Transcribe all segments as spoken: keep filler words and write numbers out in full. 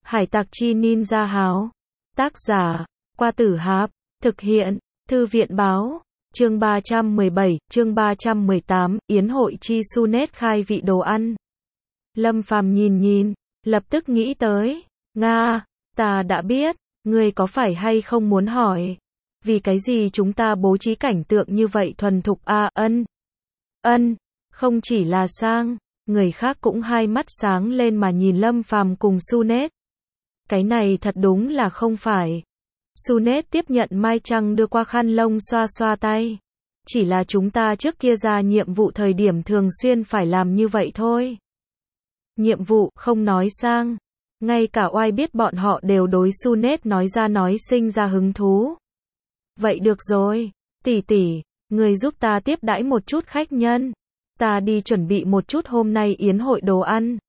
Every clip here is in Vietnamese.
Hải tặc chi ninja háo. Tác giả, Qua Tử Háp. Thực hiện, Thư viện báo. Chương ba trăm mười bảy, chương ba trăm mười tám, Yến hội chi Sunet khai vị đồ ăn. Lâm Phàm nhìn nhìn, lập tức nghĩ tới. Nga, ta đã biết, ngươi có phải hay không muốn hỏi. Vì cái gì chúng ta bố trí cảnh tượng như vậy thuần thục a à, ân. Ân, không chỉ là sang, người khác cũng hai mắt sáng lên mà nhìn Lâm Phàm cùng Sunet. Cái này thật đúng là không phải. Sunet tiếp nhận Mai Trăng đưa qua khăn lông xoa xoa tay. Chỉ là chúng ta trước kia ra nhiệm vụ thời điểm thường xuyên phải làm như vậy thôi. Nhiệm vụ, không nói sang. Ngay cả oai biết bọn họ đều đối Sunet nói ra nói sinh ra hứng thú. Vậy được rồi, tỷ tỷ, người giúp ta tiếp đãi một chút khách nhân. Ta đi chuẩn bị một chút hôm nay yến hội đồ ăn.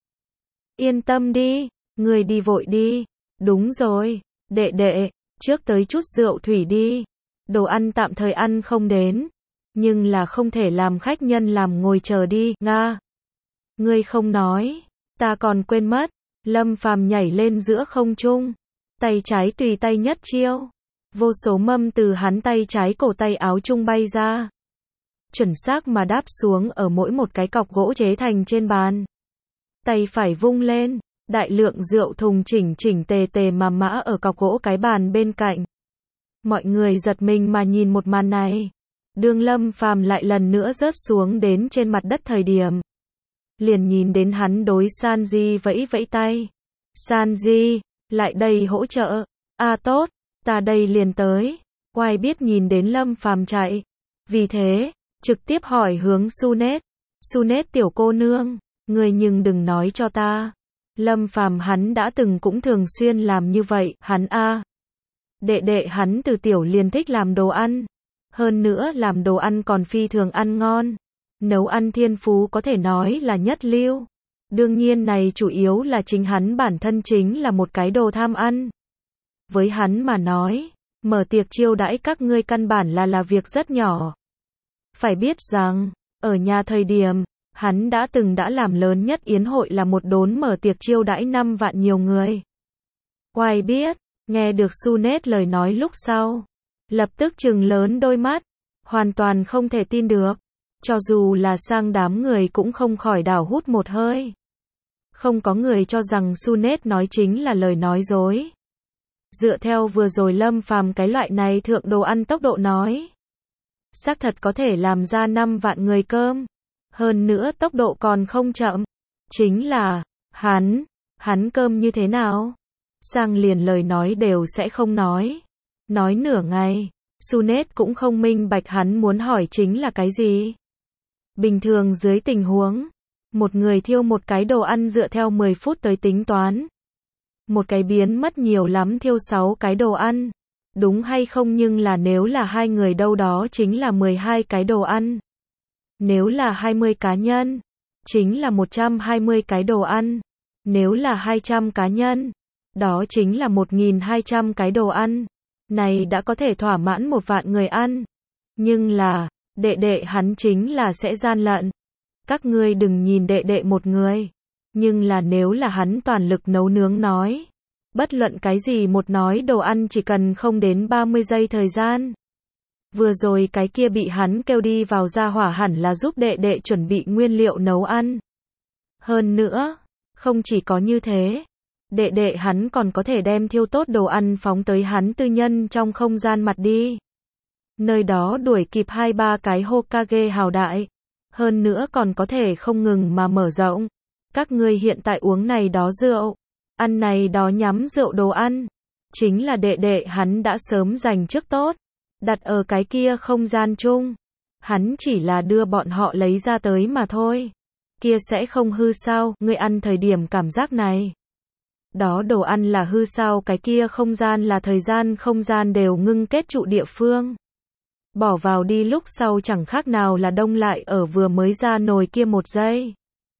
Yên tâm đi, người đi vội đi. Đúng rồi, đệ đệ, trước tới chút rượu thủy đi. Đồ ăn tạm thời ăn không đến, nhưng là không thể làm khách nhân làm ngồi chờ đi, Nga. Ngươi không nói, ta còn quên mất. Lâm Phàm nhảy lên giữa không trung, tay trái tùy tay nhất chiêu. Vô số mâm từ hắn tay trái cổ tay áo trung bay ra. Chuẩn xác mà đáp xuống ở mỗi một cái cọc gỗ chế thành trên bàn. Tay phải vung lên, đại lượng rượu thùng chỉnh chỉnh tề tề mà mã ở cọc gỗ cái bàn bên cạnh. Mọi người giật mình mà nhìn một màn này. Đương Lâm Phàm lại lần nữa rớt xuống đến trên mặt đất thời điểm. Liền nhìn đến hắn đối Sanji vẫy vẫy tay. Sanji, lại đây hỗ trợ. A à, tốt, ta đây liền tới. Oai biết nhìn đến Lâm Phàm chạy. Vì thế, trực tiếp hỏi hướng Sunet. Sunet tiểu cô nương, người nhưng đừng nói cho ta. Lâm Phàm hắn đã từng cũng thường xuyên làm như vậy, hắn a. À. Đệ đệ hắn từ tiểu liền thích làm đồ ăn. Hơn nữa làm đồ ăn còn phi thường ăn ngon. Nấu ăn thiên phú có thể nói là nhất lưu. Đương nhiên này chủ yếu là chính hắn bản thân chính là một cái đồ tham ăn. Với hắn mà nói, mở tiệc chiêu đãi các ngươi căn bản là là việc rất nhỏ. Phải biết rằng, ở nhà thời điểm, hắn đã từng đã làm lớn nhất yến hội là một đốn mở tiệc chiêu đãi năm vạn nhiều người. Oai biết, nghe được Sunet lời nói lúc sau, lập tức trừng lớn đôi mắt, hoàn toàn không thể tin được. Cho dù là sang đám người cũng không khỏi đảo hút một hơi. Không có người cho rằng Sunet nói chính là lời nói dối. Dựa theo vừa rồi Lâm Phàm cái loại này thượng đồ ăn tốc độ nói, xác thật có thể làm ra năm vạn người cơm. Hơn nữa tốc độ còn không chậm. Chính là, hắn, hắn cơm như thế nào? Sang liền lời nói đều sẽ không nói. Nói nửa ngày, Sunet cũng không minh bạch hắn muốn hỏi chính là cái gì. Bình thường dưới tình huống, một người thiêu một cái đồ ăn dựa theo mười phút tới tính toán. Một cái biến mất nhiều lắm thiêu sáu cái đồ ăn. Đúng hay không, nhưng là nếu là hai người đâu đó chính là mười hai cái đồ ăn. Nếu là hai mươi cá nhân, chính là một trăm hai mươi cái đồ ăn. Nếu là hai trăm cá nhân, đó chính là một nghìn hai trăm cái đồ ăn. Này đã có thể thỏa mãn một vạn người ăn. Nhưng là, đệ đệ hắn chính là sẽ gian lận. Các ngươi đừng nhìn đệ đệ một người. Nhưng là nếu là hắn toàn lực nấu nướng nói. Bất luận cái gì một nói đồ ăn chỉ cần không đến ba mươi giây thời gian. Vừa rồi cái kia bị hắn kêu đi vào ra hỏa hẳn là giúp đệ đệ chuẩn bị nguyên liệu nấu ăn. Hơn nữa, không chỉ có như thế. Đệ đệ hắn còn có thể đem thiêu tốt đồ ăn phóng tới hắn tư nhân trong không gian mặt đi. Nơi đó đuổi kịp hai ba cái Hokage hào đại. Hơn nữa còn có thể không ngừng mà mở rộng. Các ngươi hiện tại uống này đó rượu. Ăn này đó nhắm rượu đồ ăn. Chính là đệ đệ hắn đã sớm dành trước tốt. Đặt ở cái kia không gian chung. Hắn chỉ là đưa bọn họ lấy ra tới mà thôi. Kia sẽ không hư sao, ngươi ăn thời điểm cảm giác này. Đó đồ ăn là hư sao, cái kia không gian là thời gian không gian đều ngưng kết trụ địa phương. Bỏ vào đi lúc sau chẳng khác nào là đông lại ở vừa mới ra nồi kia một giây.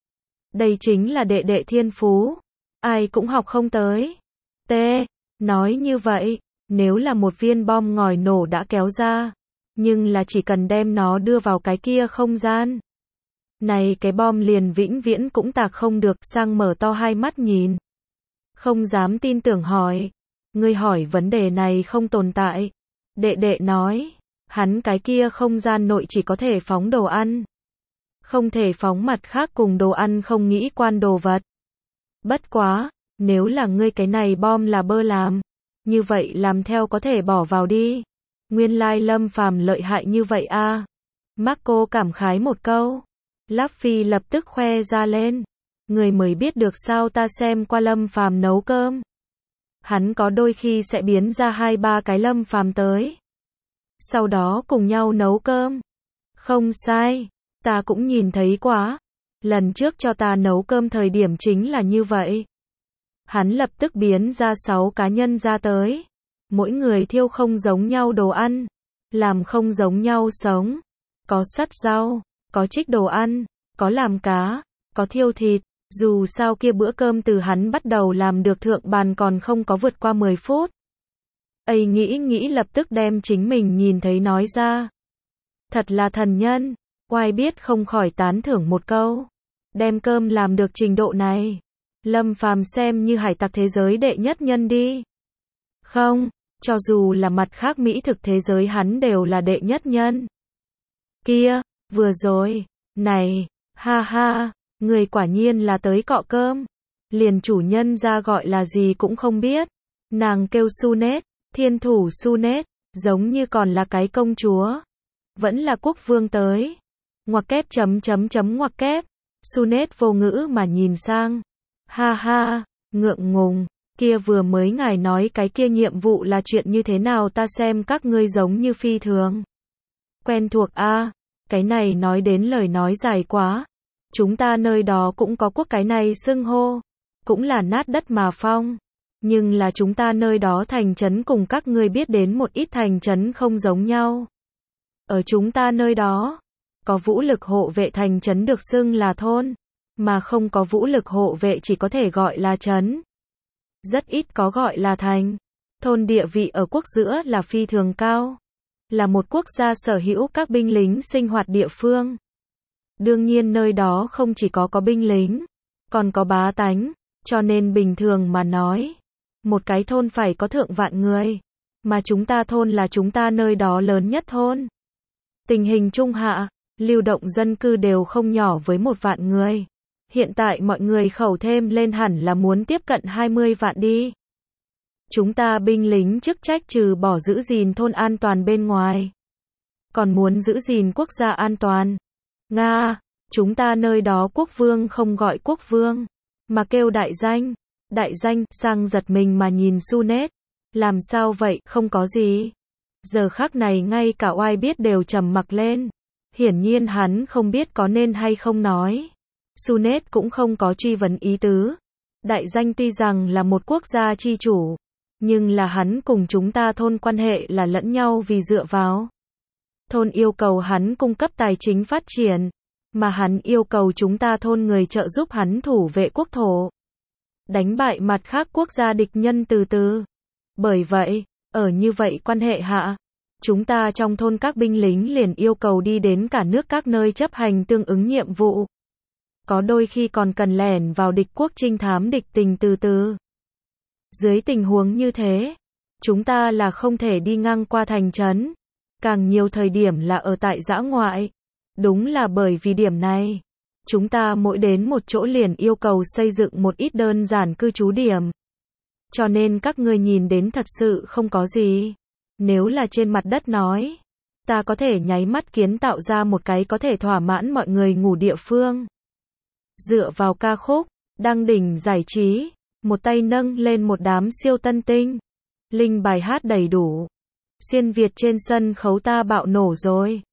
Đây chính là đệ đệ thiên phú. Ai cũng học không tới. T. Nói như vậy, nếu là một viên bom ngòi nổ đã kéo ra, nhưng là chỉ cần đem nó đưa vào cái kia không gian. Này cái bom liền vĩnh viễn cũng tạc không được, sang mở to hai mắt nhìn. Không dám tin tưởng hỏi. Ngươi hỏi vấn đề này không tồn tại. Đệ đệ nói. Hắn cái kia không gian nội chỉ có thể phóng đồ ăn. Không thể phóng mặt khác cùng đồ ăn không nghĩ quan đồ vật. Bất quá, nếu là ngươi cái này bom là bơ làm. Như vậy làm theo có thể bỏ vào đi. Nguyên lai Lâm Phàm lợi hại như vậy a. À. Marco cảm khái một câu. Láp Phi lập tức khoe ra lên. Người mới biết được sao ta xem qua Lâm Phàm nấu cơm. Hắn có đôi khi sẽ biến ra hai ba cái Lâm Phàm tới. Sau đó cùng nhau nấu cơm. Không sai, ta cũng nhìn thấy quá. Lần trước cho ta nấu cơm thời điểm chính là như vậy. Hắn lập tức biến ra sáu cá nhân ra tới. Mỗi người thiêu không giống nhau đồ ăn. Làm không giống nhau sống. Có sắt rau, có trích đồ ăn, có làm cá, có thiêu thịt. Dù sao kia bữa cơm từ hắn bắt đầu làm được thượng bàn còn không có vượt qua mười phút. Ấy nghĩ nghĩ lập tức đem chính mình nhìn thấy nói ra. Thật là thần nhân, oai biết không khỏi tán thưởng một câu. Đem cơm làm được trình độ này. Lâm Phàm xem như hải tặc thế giới đệ nhất nhân đi. Không, cho dù là mặt khác mỹ thực thế giới hắn đều là đệ nhất nhân. Kia, vừa rồi, này, ha ha, người quả nhiên là tới cọ cơm. Liền chủ nhân ra gọi là gì cũng không biết. Nàng kêu Sunet, thiên thủ Sunet, giống như còn là cái công chúa. Vẫn là quốc vương tới. Ngoặc kép chấm chấm chấm ngoặc kép. Sunet vô ngữ mà nhìn sang. Ha ha, ngượng ngùng, kia vừa mới ngài nói cái kia nhiệm vụ là chuyện như thế nào ta xem các ngươi giống như phi thường. Quen thuộc a, à, cái này nói đến lời nói dài quá. Chúng ta nơi đó cũng có quốc cái này xưng hô. Cũng là nát đất mà phong. Nhưng là chúng ta nơi đó thành trấn cùng các ngươi biết đến một ít thành trấn không giống nhau. Ở chúng ta nơi đó, có vũ lực hộ vệ thành trấn được xưng là thôn, mà không có vũ lực hộ vệ chỉ có thể gọi là trấn. Rất ít có gọi là thành. Thôn địa vị ở quốc giữa là phi thường cao. Là một quốc gia sở hữu các binh lính sinh hoạt địa phương. Đương nhiên nơi đó không chỉ có có binh lính, còn có bá tánh, cho nên bình thường mà nói, một cái thôn phải có thượng vạn người, mà chúng ta thôn là chúng ta nơi đó lớn nhất thôn. Tình hình trung hạ, lưu động dân cư đều không nhỏ với một vạn người. Hiện tại mọi người khẩu thêm lên hẳn là muốn tiếp cận hai mươi vạn đi. Chúng ta binh lính chức trách trừ bỏ giữ gìn thôn an toàn bên ngoài, còn muốn giữ gìn quốc gia an toàn. Nga, chúng ta nơi đó quốc vương không gọi quốc vương, mà kêu đại danh. Đại danh, sang giật mình mà nhìn Sunet. Làm sao vậy, không có gì. Giờ khắc này ngay cả oai biết đều trầm mặc lên. Hiển nhiên hắn không biết có nên hay không nói. Sunet cũng không có truy vấn ý tứ. Đại danh tuy rằng là một quốc gia chi chủ, nhưng là hắn cùng chúng ta thôn quan hệ là lẫn nhau vì dựa vào. Thôn yêu cầu hắn cung cấp tài chính phát triển, mà hắn yêu cầu chúng ta thôn người trợ giúp hắn thủ vệ quốc thổ. Đánh bại mặt khác quốc gia địch nhân từ từ. Bởi vậy, ở như vậy quan hệ hạ, chúng ta trong thôn các binh lính liền yêu cầu đi đến cả nước các nơi chấp hành tương ứng nhiệm vụ. Có đôi khi còn cần lẻn vào địch quốc trinh thám địch tình từ từ. Dưới tình huống như thế, chúng ta là không thể đi ngang qua thành trấn. Càng nhiều thời điểm là ở tại dã ngoại. Đúng là bởi vì điểm này, chúng ta mỗi đến một chỗ liền yêu cầu xây dựng một ít đơn giản cư trú điểm. Cho nên các ngươi nhìn đến thật sự không có gì. Nếu là trên mặt đất nói, ta có thể nháy mắt kiến tạo ra một cái có thể thỏa mãn mọi người ngủ địa phương. Dựa vào ca khúc, đăng đỉnh giải trí, một tay nâng lên một đám siêu tân tinh. Linh bài hát đầy đủ. Xuyên Việt trên sân khấu ta bạo nổ rồi.